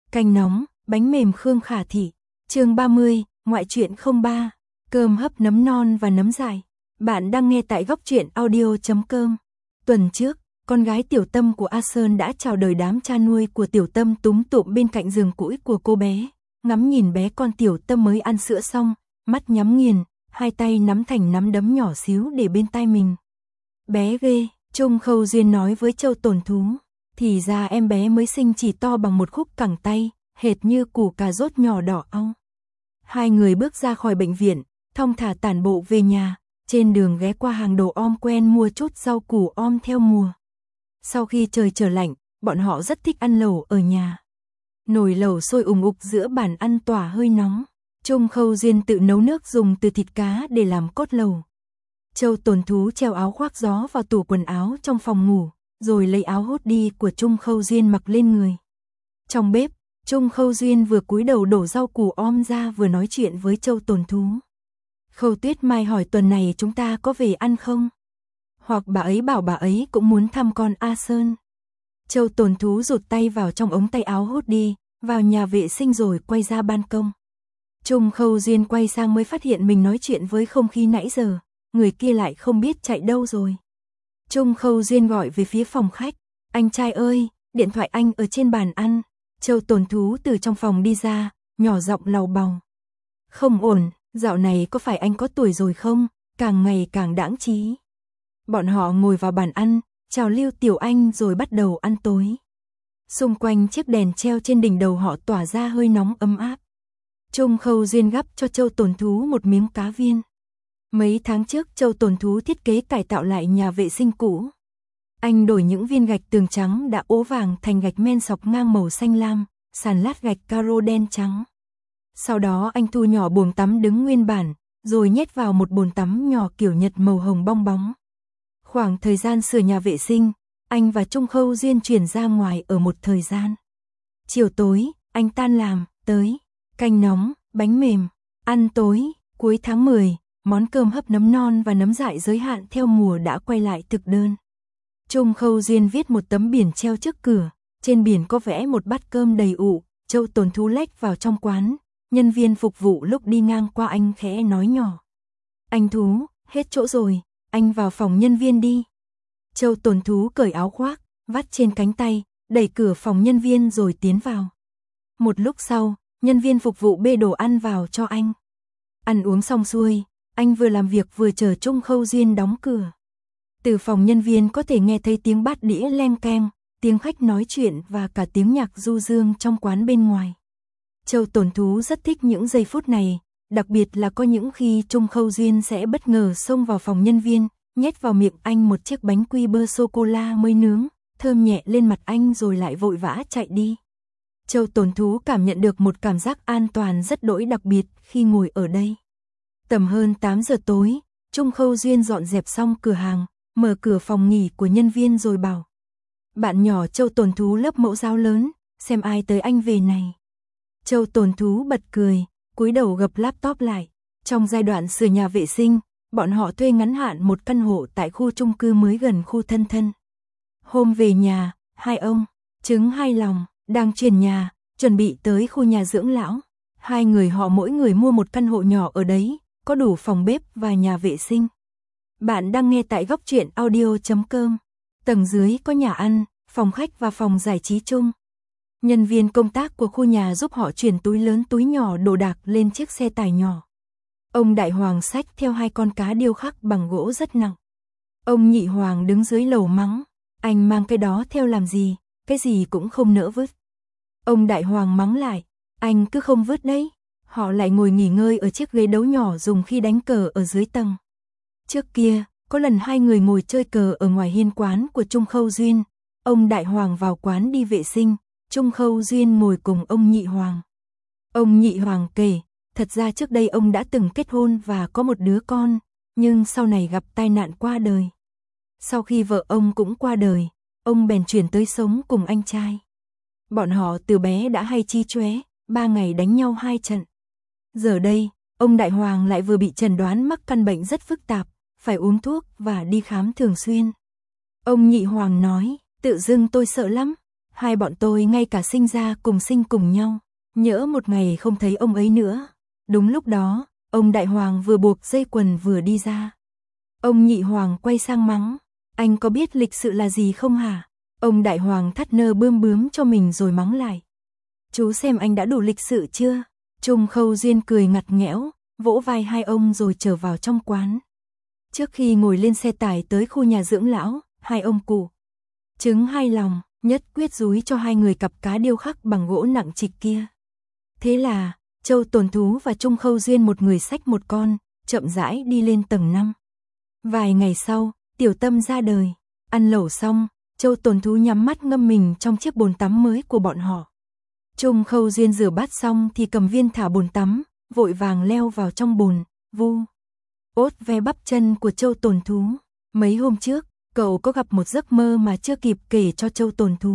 Canh nóng, bánh mềm Khương Khả Thị. Chương 30, ngoại truyện 03. Cơm hấp nấm non và nấm dại. Bạn đang nghe tại góc truyện audio.com. Tuần trước, con gái Tiểu Tâm của A Sơn đã chào đời đám cha nuôi của Tiểu Tâm túm tụm bên cạnh giường cũi của cô bé, ngắm nhìn bé con Tiểu Tâm mới ăn sữa xong, mắt nhắm nghiền, hai tay nắm thành nắm đấm nhỏ xíu để bên tai mình. Bé ghê, Trung Khâu Duyên nói với Châu Tồn Thú. Thì ra em bé mới sinh chỉ to bằng một khúc cẳng tay, hệt như củ cà rốt nhỏ đỏ au. Hai người bước ra khỏi bệnh viện, thong thả tản bộ về nhà, trên đường ghé qua hàng đồ om quen mua chút rau củ om theo mùa. Sau khi trời trở lạnh, bọn họ rất thích ăn lẩu ở nhà. Nồi lẩu sôi ùng ục giữa bàn ăn tỏa hơi nóng. Trung Khâu Duyên tự nấu nước dùng từ thịt cá để làm cốt lẩu. Châu Tồn Thú treo áo khoác gió vào tủ quần áo trong phòng ngủ, rồi lấy áo hoodie của Trung Khâu Duyên mặc lên người. Trong bếp, Trung Khâu Duyên vừa cúi đầu đổ rau củ om ra vừa nói chuyện với Châu Tồn Thú. Khâu Tuyết Mai hỏi tuần này chúng ta có về ăn không? Hoặc bà ấy bảo bà ấy cũng muốn thăm con A Sơn. Châu Tồn Thú rụt tay vào trong ống tay áo hoodie, vào nhà vệ sinh rồi quay ra ban công. Trung Khâu Duyên quay sang mới phát hiện mình nói chuyện với không khí nãy giờ, người kia lại không biết chạy đâu rồi. Trung Khâu Duyên gọi về phía phòng khách, anh trai ơi, điện thoại anh ở trên bàn ăn. Châu Tồn Thú từ trong phòng đi ra, nhỏ giọng lầu bầu. Không ổn, dạo này có phải anh có tuổi rồi không, càng ngày càng đãng trí. Bọn họ ngồi vào bàn ăn, chào Lưu Tiểu Anh rồi bắt đầu ăn tối. Xung quanh chiếc đèn treo trên đỉnh đầu họ tỏa ra hơi nóng ấm áp. Trung Khâu Duyên gắp cho Châu Tồn Thú một miếng cá viên. Mấy tháng trước Châu Tồn Thú thiết kế cải tạo lại nhà vệ sinh cũ. Anh đổi những viên gạch tường trắng đã ố vàng thành gạch men sọc ngang màu xanh lam, sàn lát gạch caro đen trắng. Sau đó anh thu nhỏ bồn tắm đứng nguyên bản, rồi nhét vào một bồn tắm nhỏ kiểu Nhật màu hồng bong bóng. Khoảng thời gian sửa nhà vệ sinh, anh và Trung Khâu Duyên chuyển ra ngoài ở một thời gian. Chiều tối, anh tan làm, tới, canh nóng, bánh mềm, ăn tối, cuối tháng 10, món cơm hấp nấm non và nấm dại giới hạn theo mùa đã quay lại thực đơn. Trung Khâu Duyên viết một tấm biển treo trước cửa, trên biển có vẽ một bát cơm đầy ụ. Châu Tồn Thú lách vào trong quán, nhân viên phục vụ lúc đi ngang qua anh khẽ nói nhỏ. Anh Thú, hết chỗ rồi, anh vào phòng nhân viên đi. Châu Tồn Thú cởi áo khoác, vắt trên cánh tay, đẩy cửa phòng nhân viên rồi tiến vào. Một lúc sau, nhân viên phục vụ bê đồ ăn vào cho anh. Ăn uống xong xuôi, anh vừa làm việc vừa chờ Trung Khâu Duyên đóng cửa. Từ phòng nhân viên có thể nghe thấy tiếng bát đĩa leng keng, tiếng khách nói chuyện và cả tiếng nhạc du dương trong quán bên ngoài. Châu Tồn Thú rất thích những giây phút này, đặc biệt là có những khi Trung Khâu Duyên sẽ bất ngờ xông vào phòng nhân viên, nhét vào miệng anh một chiếc bánh quy bơ sô-cô-la mới nướng, thơm nhẹ lên mặt anh rồi lại vội vã chạy đi. Châu Tồn Thú cảm nhận được một cảm giác an toàn rất đỗi đặc biệt khi ngồi ở đây. Tầm hơn 8 giờ tối, Trung Khâu Duyên dọn dẹp xong cửa hàng, mở cửa phòng nghỉ của nhân viên rồi bảo. Bạn nhỏ Châu Tồn Thú lớp mẫu giáo lớn, xem ai tới anh về này. Châu Tồn Thú bật cười, cúi đầu gập laptop lại. Trong giai đoạn sửa nhà vệ sinh, bọn họ thuê ngắn hạn một căn hộ tại khu chung cư mới gần khu Thân Thân. Hôm về nhà, hai ông, trứng hai lòng, đang chuyển nhà, chuẩn bị tới khu nhà dưỡng lão. Hai người họ mỗi người mua một căn hộ nhỏ ở đấy, có đủ phòng bếp và nhà vệ sinh. Bạn đang nghe tại góc truyện audio.com. Tầng dưới có nhà ăn, phòng khách và phòng giải trí chung. Nhân viên công tác của khu nhà giúp họ chuyển túi lớn túi nhỏ đồ đạc lên chiếc xe tải nhỏ. Ông Đại Hoàng xách theo hai con cá điêu khắc bằng gỗ rất nặng. Ông Nhị Hoàng đứng dưới lầu mắng, anh mang cái đó theo làm gì, cái gì cũng không nỡ vứt. Ông Đại Hoàng mắng lại, anh cứ không vứt đấy. Họ lại ngồi nghỉ ngơi ở chiếc ghế đấu nhỏ dùng khi đánh cờ ở dưới tầng. Trước kia, có lần hai người ngồi chơi cờ ở ngoài hiên quán của Trung Khâu Duyên. Ông Đại Hoàng vào quán đi vệ sinh, Trung Khâu Duyên ngồi cùng ông Nhị Hoàng. Ông Nhị Hoàng kể, thật ra trước đây ông đã từng kết hôn và có một đứa con, nhưng sau này gặp tai nạn qua đời. Sau khi vợ ông cũng qua đời, ông bèn chuyển tới sống cùng anh trai. Bọn họ từ bé đã hay chi chóe, 3 ngày đánh nhau 2 trận. Giờ đây, ông Đại Hoàng lại vừa bị chẩn đoán mắc căn bệnh rất phức tạp, phải uống thuốc và đi khám thường xuyên. Ông Nhị Hoàng nói, tự dưng tôi sợ lắm. Hai bọn tôi ngay cả sinh ra cùng sinh cùng nhau. Nhỡ một ngày không thấy ông ấy nữa. Đúng lúc đó, ông Đại Hoàng vừa buộc dây quần vừa đi ra. Ông Nhị Hoàng quay sang mắng. Anh có biết lịch sự là gì không hả? Ông Đại Hoàng thắt nơ bươm bướm cho mình rồi mắng lại. Chú xem anh đã đủ lịch sự chưa? Trung Khâu Duyên cười ngặt nghẽo, vỗ vai hai ông rồi trở vào trong quán. Trước khi ngồi lên xe tải tới khu nhà dưỡng lão, hai ông cụ chứng hai lòng, nhất quyết dúi cho hai người cặp cá điêu khắc bằng gỗ nặng trịch kia. Thế là, Châu Tồn Thú và Trung Khâu Duyên một người xách một con, chậm rãi đi lên tầng 5. Vài ngày sau, Tiểu Tâm ra đời. Ăn lẩu xong, Châu Tồn Thú nhắm mắt ngâm mình trong chiếc bồn tắm mới của bọn họ. Trung Khâu Duyên rửa bát xong thì cầm viên thả bồn tắm, vội vàng leo vào trong bồn, vu ốt ve bắp chân của Châu Tồn Thú. Mấy hôm trước, cậu có gặp một giấc mơ mà chưa kịp kể cho Châu Tồn Thú.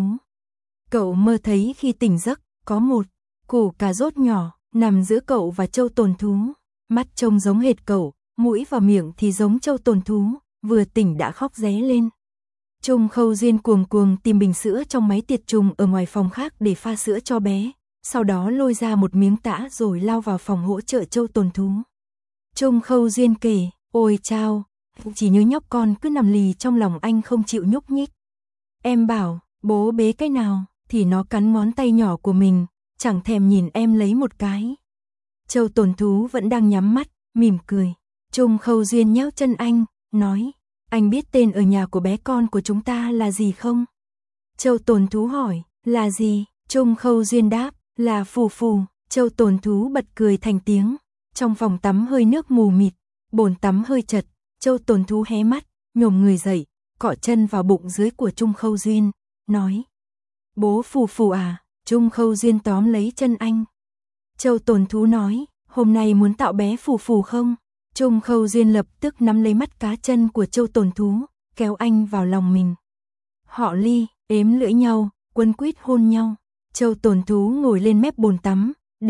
Cậu mơ thấy khi tỉnh giấc, có một củ cà rốt nhỏ nằm giữa cậu và Châu Tồn Thú. Mắt trông giống hệt cậu, mũi và miệng thì giống Châu Tồn Thú, vừa tỉnh đã khóc ré lên. Trung Khâu Duyên cuồng cuồng tìm bình sữa trong máy tiệt trùng ở ngoài phòng khác để pha sữa cho bé, sau đó lôi ra một miếng tã rồi lao vào phòng hỗ trợ Châu Tồn Thú. Trung Khâu Duyên kể, ôi chao, chỉ nhớ nhóc con cứ nằm lì trong lòng anh không chịu nhúc nhích. Em bảo, bố bế cái nào, thì nó cắn ngón tay nhỏ của mình, chẳng thèm nhìn em lấy một cái. Châu Tồn Thú vẫn đang nhắm mắt, mỉm cười. Trung Khâu Duyên nhéo chân anh, nói, anh biết tên ở nhà của bé con của chúng ta là gì không? Châu Tồn Thú hỏi, là gì? Trung Khâu Duyên đáp, là Phù Phù. Châu Tồn Thú bật cười thành tiếng. Trong phòng tắm hơi nước mù mịt, bồn tắm hơi chật, Châu Tồn Thú hé mắt, nhổm người dậy, cọ chân vào bụng dưới của Trung Khâu Duyên, nói, bố Phù Phù à? Trung Khâu Duyên tóm lấy chân anh. Châu Tồn Thú nói, hôm nay muốn tạo bé Phù Phù không? Trung Khâu Duyên lập tức nắm lấy mắt cá chân của Châu Tồn Thú, kéo anh vào lòng mình. Họ ly, ếm lưỡi nhau, quấn quýt hôn nhau. Châu Tồn Thú ngồi lên mép bồn tắm,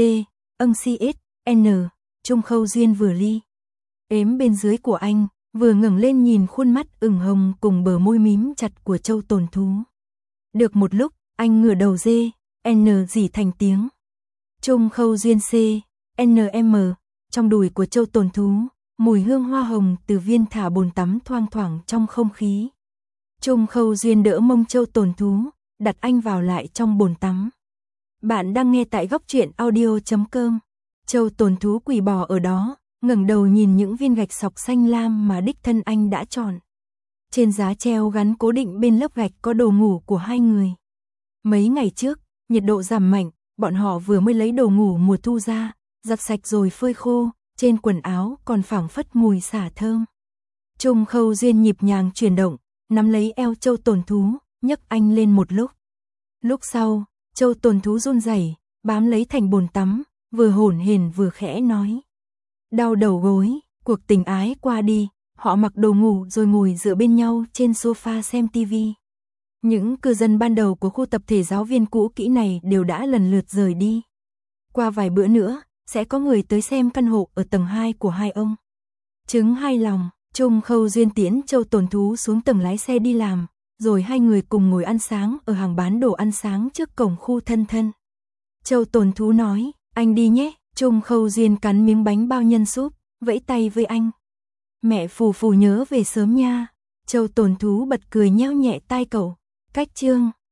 CS, Trung Khâu Duyên vừa ly ếm bên dưới của anh, vừa ngẩng lên nhìn khuôn mắt ửng hồng cùng bờ môi mím chặt của Châu Tồn Thú. Được một lúc, anh ngửa đầu rỉ thành tiếng. Trung Khâu Duyên trong đùi của Châu Tồn Thú, mùi hương hoa hồng từ viên thả bồn tắm thoang thoảng trong không khí. Trung Khâu Duyên đỡ mông Châu Tồn Thú, đặt anh vào lại trong bồn tắm. Bạn đang nghe tại góc truyện audio.com. Châu Tồn Thú quỳ bò ở đó, ngẩng đầu nhìn những viên gạch sọc xanh lam mà đích thân anh đã chọn. Trên giá treo gắn cố định bên lớp gạch có đồ ngủ của hai người. Mấy ngày trước, nhiệt độ giảm mạnh, bọn họ vừa mới lấy đồ ngủ mùa thu ra, giặt sạch rồi phơi khô, trên quần áo còn phảng phất mùi xả thơm. Trung Khâu Duyên nhịp nhàng chuyển động, nắm lấy eo Châu Tồn Thú, nhấc anh lên một lúc. Lúc sau, Châu Tồn Thú run rẩy, bám lấy thành bồn tắm, vừa hổn hển vừa khẽ nói. Đau đầu gối, cuộc tình ái qua đi, họ mặc đồ ngủ rồi ngồi dựa bên nhau trên sofa xem tivi. Những cư dân ban đầu của khu tập thể giáo viên cũ kỹ này đều đã lần lượt rời đi. Qua vài bữa nữa, sẽ có người tới xem căn hộ ở tầng 2 của hai ông. Chứng hai lòng, Trung Khâu Duyên tiễn Châu Tồn Thú xuống tầng lái xe đi làm, rồi hai người cùng ngồi ăn sáng ở hàng bán đồ ăn sáng trước cổng khu thân thân. Châu Tồn Thú nói, anh đi nhé. Trung Khâu Duyên cắn miếng bánh bao nhân súp, vẫy tay với anh. Mẹ Phù Phù nhớ về sớm nha. Châu Tồn Thú bật cười nheo nhẹ tai cậu. Cách chương